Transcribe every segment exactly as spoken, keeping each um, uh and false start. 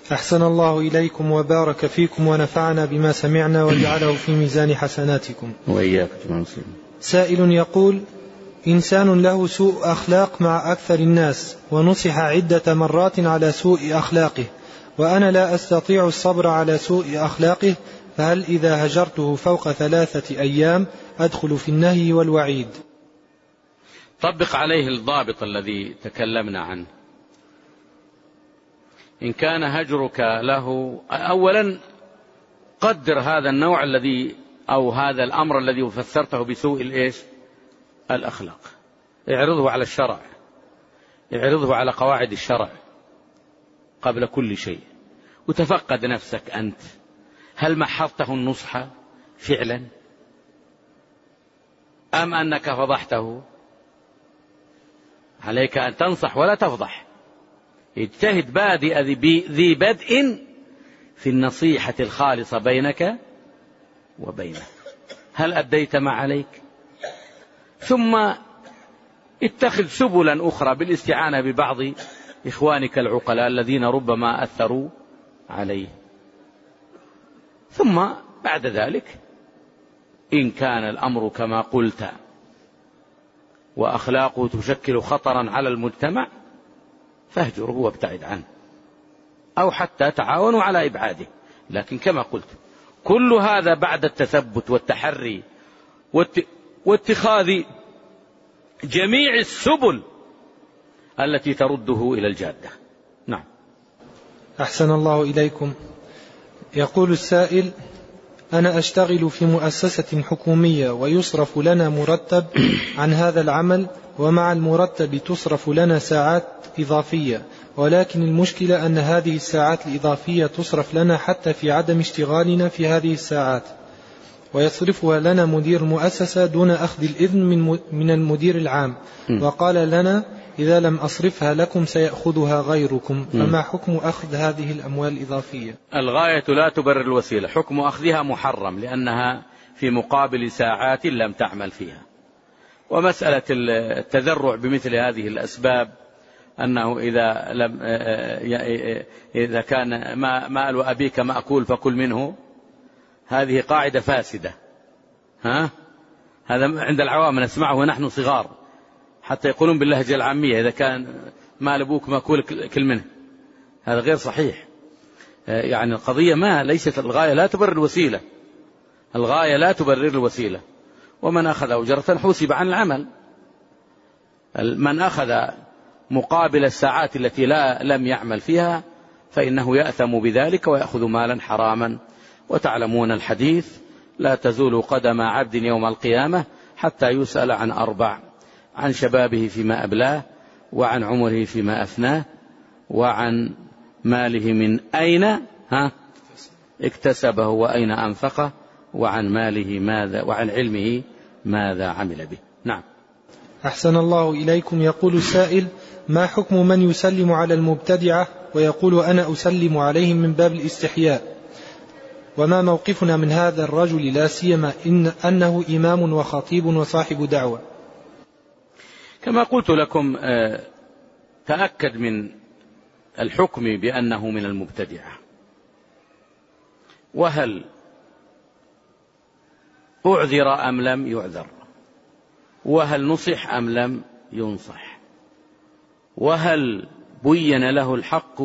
أحسن الله إليكم وبارك فيكم ونفعنا بما سمعنا وجعله في ميزان حسناتكم. وإياك. سائل يقول: إنسان له سوء أخلاق مع أكثر الناس ونصح عدة مرات على سوء أخلاقه، وأنا لا أستطيع الصبر على سوء أخلاقه، فهل إذا هجرته فوق ثلاثة أيام أدخل في النهي والوعيد؟ طبق عليه الضابط الذي تكلمنا عنه. إن كان هجرك له، أولا قدر هذا النوع الذي أو هذا الأمر الذي فسرته بسوء الإيش؟ الأخلاق. اعرضه على الشرع، اعرضه على قواعد الشرع قبل كل شيء، وتفقد نفسك أنت، هل محضته النصح فعلا أم أنك فضحته؟ عليك أن تنصح ولا تفضح. اجتهد بادئ ذي بدء في النصيحة الخالصة بينك وبينه، هل أديت ما عليك؟ ثم اتخذ سبلا أخرى بالاستعانة ببعض إخوانك العقلاء الذين ربما أثروا عليه. ثم بعد ذلك إن كان الأمر كما قلت وأخلاقه تشكل خطرا على المجتمع فاهجره وابتعد عنه، أو حتى تعاونوا على إبعاده. لكن كما قلت كل هذا بعد التثبت والتحري واتخاذ جميع السبل التي ترده إلى الجادة. نعم. أحسن الله إليكم. يقول السائل: أنا أشتغل في مؤسسة حكومية ويصرف لنا مرتب عن هذا العمل، ومع المرتب تصرف لنا ساعات إضافية، ولكن المشكلة أن هذه الساعات الإضافية تصرف لنا حتى في عدم اشتغالنا في هذه الساعات، ويصرفها لنا مدير المؤسسة دون أخذ الإذن من من المدير العام، وقال لنا إذا لم أصرفها لكم سيأخذها غيركم، فما حكم أخذ هذه الأموال الإضافية؟ الغاية لا تبرر الوسيلة، حكم أخذها محرم لأنها في مقابل ساعات لم تعمل فيها. ومسألة التذرع بمثل هذه الأسباب أنه إذا لم إذا كان مال أبيك مأكول فكل منه، هذه قاعدة فاسدة. ها؟ هذا عند العوام نسمعه ونحن صغار، حتى يقولون باللهجة العامية إذا كان مال أبوك مأكول كل منه، هذا غير صحيح. يعني القضية ما ليست الغاية لا تبرر الوسيلة، الغاية لا تبرر الوسيلة. ومن أخذ أجرة حوسب عن العمل. من أخذ مقابل الساعات التي لا لم يعمل فيها فإنه يأثم بذلك ويأخذ مالا حراما. وتعلمون الحديث: لا تزول قدم عبد يوم القيامة حتى يسأل عن أربع: عن شبابه فيما أبلاه، وعن عمره فيما أفناه، وعن ماله من أين ها اكتسبه وأين أنفقه، وعن ماله ماذا وعن علمه ماذا عمل به. نعم. أحسن الله إليكم. يقول السائل: ما حكم من يسلم على المبتدعة ويقول أنا أسلم عليهم من باب الاستحياء، وما موقفنا من هذا الرجل، لا سيما إن أنه إمام وخطيب وصاحب دعوة؟ كما قلت لكم تأكد من الحكم بأنه من المبتدعة، وهل أعذر أم لم يعذر، وهل نصح أم لم ينصح، وهل بين له الحق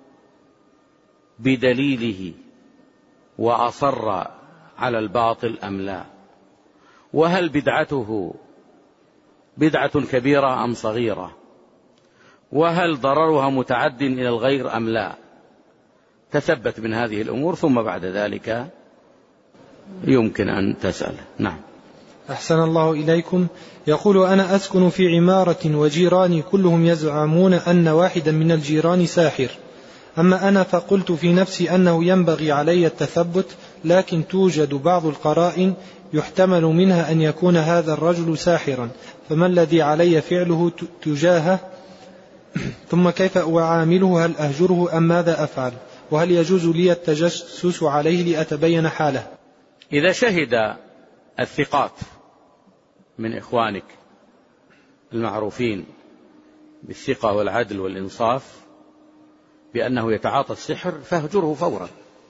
بدليله وأصر على الباطل أم لا، وهل بدعته بدعة كبيرة أم صغيرة، وهل ضررها متعد إلى الغير أم لا. تثبت من هذه الأمور ثم بعد ذلك يمكن أن تسأل. نعم. أحسن الله إليكم. يقول: أنا أسكن في عمارة وجيراني كلهم يزعمون أن واحدا من الجيران ساحر، أما أنا فقلت في نفسي أنه ينبغي علي التثبت، لكن توجد بعض القرائن يحتمل منها أن يكون هذا الرجل ساحرا، فما الذي علي فعله تجاهه؟ ثم كيف أعامله؟ هل أهجره أم ماذا أفعل؟ وهل يجوز لي التجسس عليه لأتبين حاله؟ إذا شهد الثقات من إخوانك المعروفين بالثقة والعدل والإنصاف بأنه يتعاطى السحر فاهجره فورا،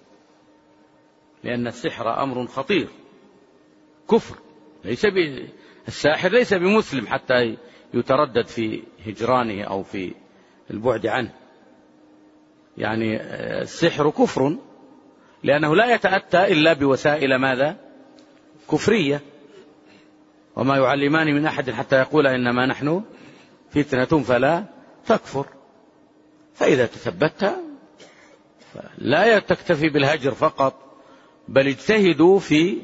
لأن السحر أمر خطير كفر. ليس الساحر ليس بمسلم حتى يتردد في هجرانه أو في البعد عنه. يعني السحر كفر، لأنه لا يتأتى إلا بوسائل ماذا؟ كفرية. وما يعلمان من أحد حتى يقول إنما نحن فتنة فلا تكفر. فإذا تثبت لا تكتفي بالهجر فقط، بل اجتهدوا في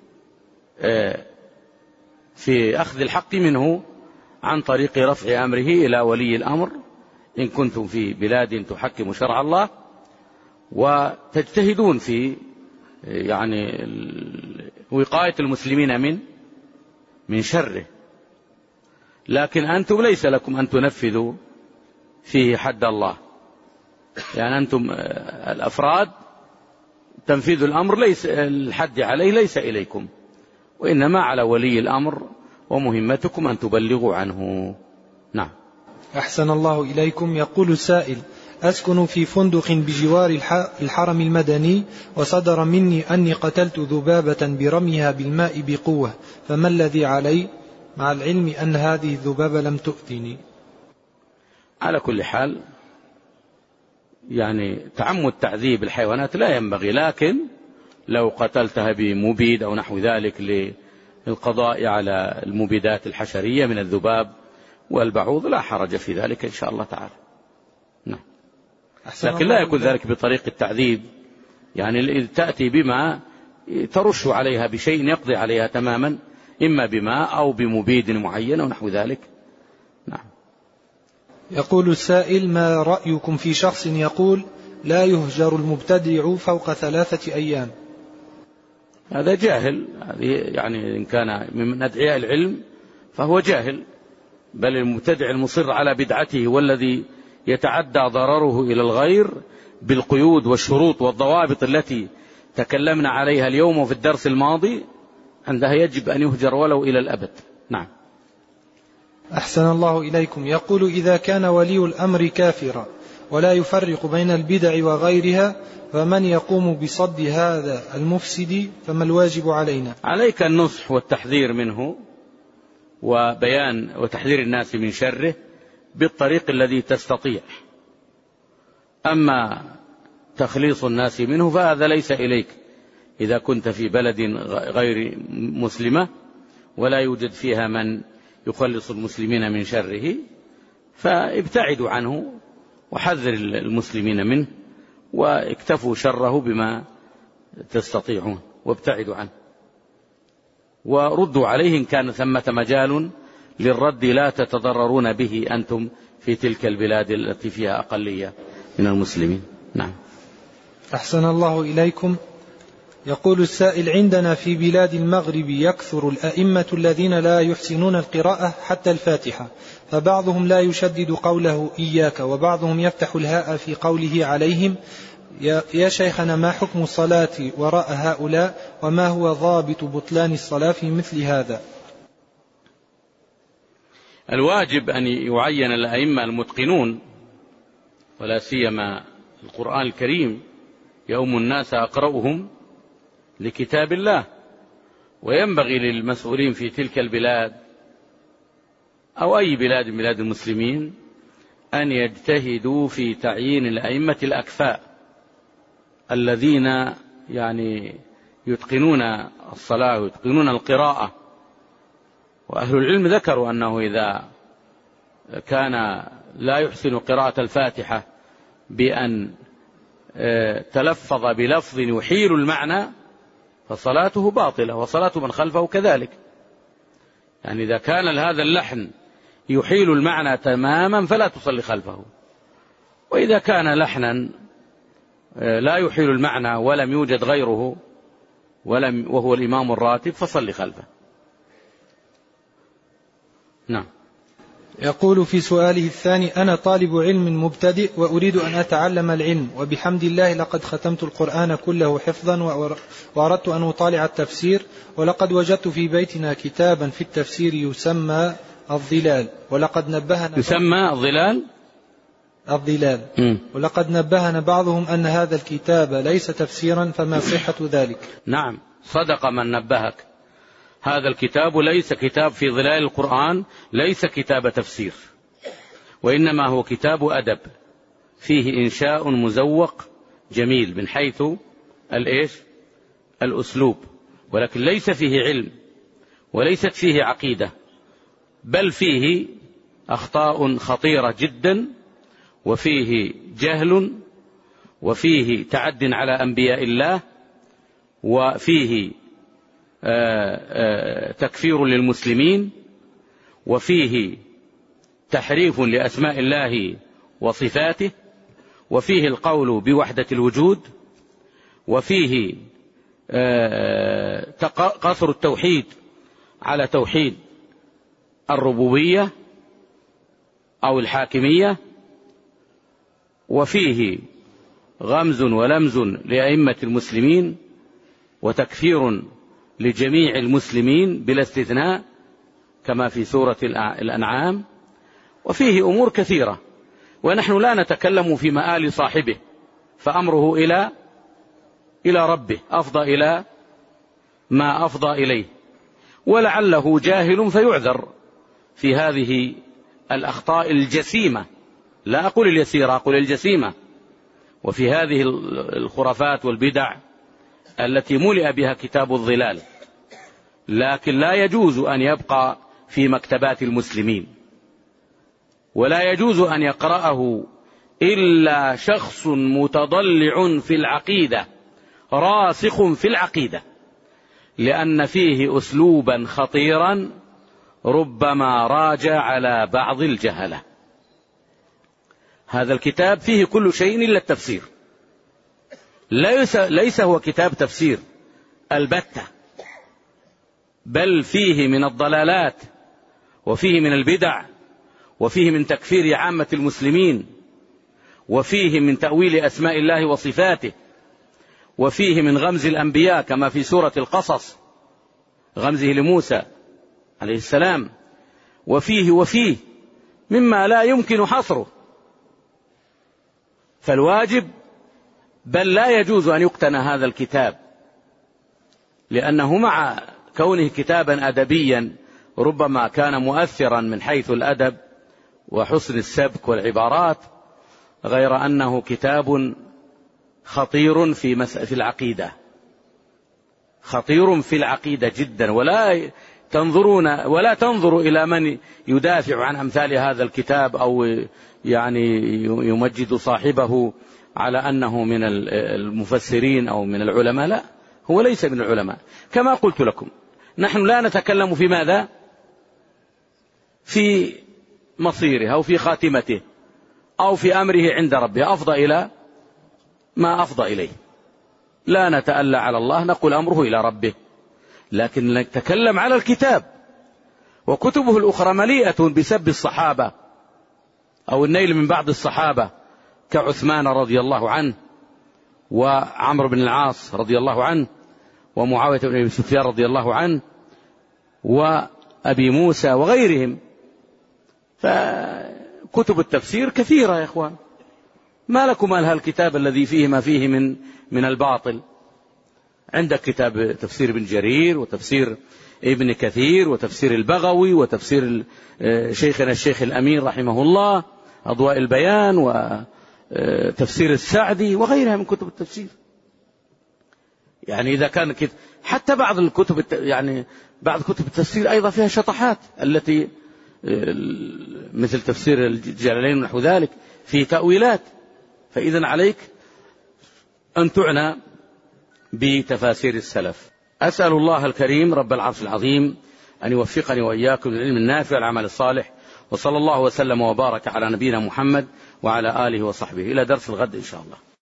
في أخذ الحق منه عن طريق رفع أمره إلى ولي الأمر إن كنتم في بلاد تحكم شرع الله، وتجتهدون في يعني وقاية المسلمين من من شره. لكن أنتم ليس لكم أن تنفذوا فيه حد الله، يعني أنتم الأفراد تنفيذ الأمر ليس الحد عليه ليس إليكم، وإنما على ولي الأمر، ومهمتكم أن تبلغوا عنه. نعم. أحسن الله إليكم. يقول السائل: أسكن في فندق بجوار الحرم المدني، وصدر مني أني قتلت ذبابة برميها بالماء بقوة، فما الذي علي مع العلم أن هذه الذبابة لم تؤذني؟ على كل حال يعني تعمد تعذيب الحيوانات لا ينبغي، لكن لو قتلتها بمبيد أو نحو ذلك للقضاء على المبيدات الحشرية من الذباب والبعوض لا حرج في ذلك إن شاء الله تعالى. نعم. لكن لا يكون ذلك بطريق التعذيب، يعني تأتي بما ترش عليها بشيء يقضي عليها تماما، إما بماء أو بمبيد معين أو نحو ذلك. نعم. يقول السائل: ما رأيكم في شخص يقول لا يهجر المبتدع فوق ثلاثة أيام؟ هذا جاهل، يعني إن كان من أدعياء العلم فهو جاهل، بل المبتدع المصر على بدعته والذي يتعدى ضرره إلى الغير بالقيود والشروط والضوابط التي تكلمنا عليها اليوم وفي الدرس الماضي، عندها يجب أن يهجر ولو إلى الأبد. نعم. أحسن الله إليكم. يقول: إذا كان ولي الأمر كافرا ولا يفرق بين البدع وغيرها، فمن يقوم بصد هذا المفسد؟ فما الواجب علينا؟ عليك النصح والتحذير منه، وبيان وتحذير الناس من شره بالطريق الذي تستطيع. أما تخليص الناس منه فهذا ليس إليك إذا كنت في بلد غير مسلمة ولا يوجد فيها من يخلص المسلمين من شره، فابتعدوا عنه وحذر المسلمين منه، واكتفوا شره بما تستطيعون وابتعدوا عنه، وردوا عليه إن كان ثمة مجال للرد لا تتضررون به أنتم في تلك البلاد التي فيها أقلية من المسلمين. نعم. أحسن الله إليكم. يقول السائل: عندنا في بلاد المغرب يكثر الأئمة الذين لا يحسنون القراءة حتى الفاتحة، فبعضهم لا يشدد قوله إياك، وبعضهم يفتح الهاء في قوله عليهم. يا شيخنا، ما حكم الصلاة وراء هؤلاء، وما هو ضابط بطلان الصلاة في مثل هذا؟ الواجب أن يعين الأئمة المتقنون، ولا سيما القرآن الكريم يؤم الناس أقرأهم لكتاب الله، وينبغي للمسؤولين في تلك البلاد أو أي بلاد من بلاد المسلمين أن يجتهدوا في تعيين الأئمة الأكفاء الذين يعني يتقنون الصلاة ويتقنون القراءة. وأهل العلم ذكروا أنه إذا كان لا يحسن قراءة الفاتحة بأن تلفظ بلفظ يحيل المعنى فصلاته باطلة، وصلاة من خلفه كذلك. يعني إذا كان هذا اللحن يحيل المعنى تماما فلا تصلي خلفه، وإذا كان لحنا لا يحيل المعنى ولم يوجد غيره ولم وهو الإمام الراتب فصلي خلفه. نعم. يقول في سؤاله الثاني: أنا طالب علم مبتدئ وأريد أن أتعلم العلم، وبحمد الله لقد ختمت القرآن كله حفظا، وأردت أن أطالع التفسير، ولقد وجدت في بيتنا كتابا في التفسير يسمى الظلال، ولقد نبهنا يسمى الظلال الظلال. م. ولقد نبهنا بعضهم أن هذا الكتاب ليس تفسيرا، فما صحة ذلك؟ نعم، صدق من نبهك. هذا الكتاب ليس كتاب في ظلال القرآن، ليس كتاب تفسير، وإنما هو كتاب أدب فيه إنشاء مزوق جميل من حيث الإيش؟ الأسلوب، ولكن ليس فيه علم وليست فيه عقيدة، بل فيه أخطاء خطيرة جدا، وفيه جهل، وفيه تعد على أنبياء الله، وفيه تكفير للمسلمين، وفيه تحريف لأسماء الله وصفاته، وفيه القول بوحدة الوجود، وفيه قصر التوحيد على توحيد الربوبية أو الحاكمية، وفيه غمز ولمز لأئمة المسلمين، وتكفير لجميع المسلمين بلا استثناء كما في سورة الأنعام، وفيه أمور كثيرة، ونحن لا نتكلم في مآل صاحبه، فأمره إلى إلى ربه، أفضى إلى ما أفضى إليه، ولعله جاهل فيعذر في هذه الأخطاء الجسيمة، لا أقول اليسيرة، أقول الجسيمة، وفي هذه الخرافات والبدع التي ملئ بها كتاب الظلال. لكن لا يجوز أن يبقى في مكتبات المسلمين، ولا يجوز أن يقرأه إلا شخص متضلع في العقيدة راسخ في العقيدة، لأن فيه أسلوبا خطيرا ربما راجع على بعض الجهلة. هذا الكتاب فيه كل شيء إلا التفسير، ليس, ليس هو كتاب تفسير البتة، بل فيه من الضلالات، وفيه من البدع، وفيه من تكفير عامة المسلمين، وفيه من تأويل أسماء الله وصفاته، وفيه من غمز الأنبياء كما في سورة القصص، غمزه لموسى عليه السلام، وفيه وفيه مما لا يمكن حصره. فالواجب بل لا يجوز أن يقتنى هذا الكتاب، لأنه مع كونه كتابا أدبيا ربما كان مؤثرا من حيث الأدب وحسن السبك والعبارات، غير أنه كتاب خطير في في العقيدة، خطير في العقيدة جدا، ولا تنظرون ولا تنظروا إلى من يدافع عن أمثال هذا الكتاب أو يعني يمجد صاحبه على أنه من المفسرين أو من العلماء. لا، هو ليس من العلماء. كما قلت لكم، نحن لا نتكلم في ماذا؟ في مصيره أو في خاتمته أو في أمره عند ربه، أفضى إلى ما أفضى إليه، لا نتألى على الله، نقول أمره إلى ربه، لكن نتكلم على الكتاب. وكتبه الأخرى مليئة بسب الصحابة أو النيل من بعض الصحابة كعثمان رضي الله عنه، وعمرو بن العاص رضي الله عنه، ومعاوية بن أبي سفيان رضي الله عنه، وأبي موسى وغيرهم. فكتب التفسير كثيرة يا إخوان، ما لكم مال هالكتاب الذي فيه ما فيه من من الباطل؟ عندك كتاب تفسير ابن جرير، وتفسير ابن كثير، وتفسير البغوي، وتفسير شيخنا الشيخ الأمين رحمه الله أضواء البيان، وتفسير السعدي وغيرها من كتب التفسير. يعني إذا كان حتى بعض الكتب يعني بعض كتب التفسير أيضا فيها شطحات، التي مثل تفسير الجلالين ونحو ذلك في تأويلات. فإذا عليك أن تعنى بتفاسير السلف. أسأل الله الكريم رب العرش العظيم أن يوفقني وإياكم للعلم النافع والعمل الصالح، وصلى الله وسلم وبارك على نبينا محمد وعلى آله وصحبه. إلى درس الغد إن شاء الله.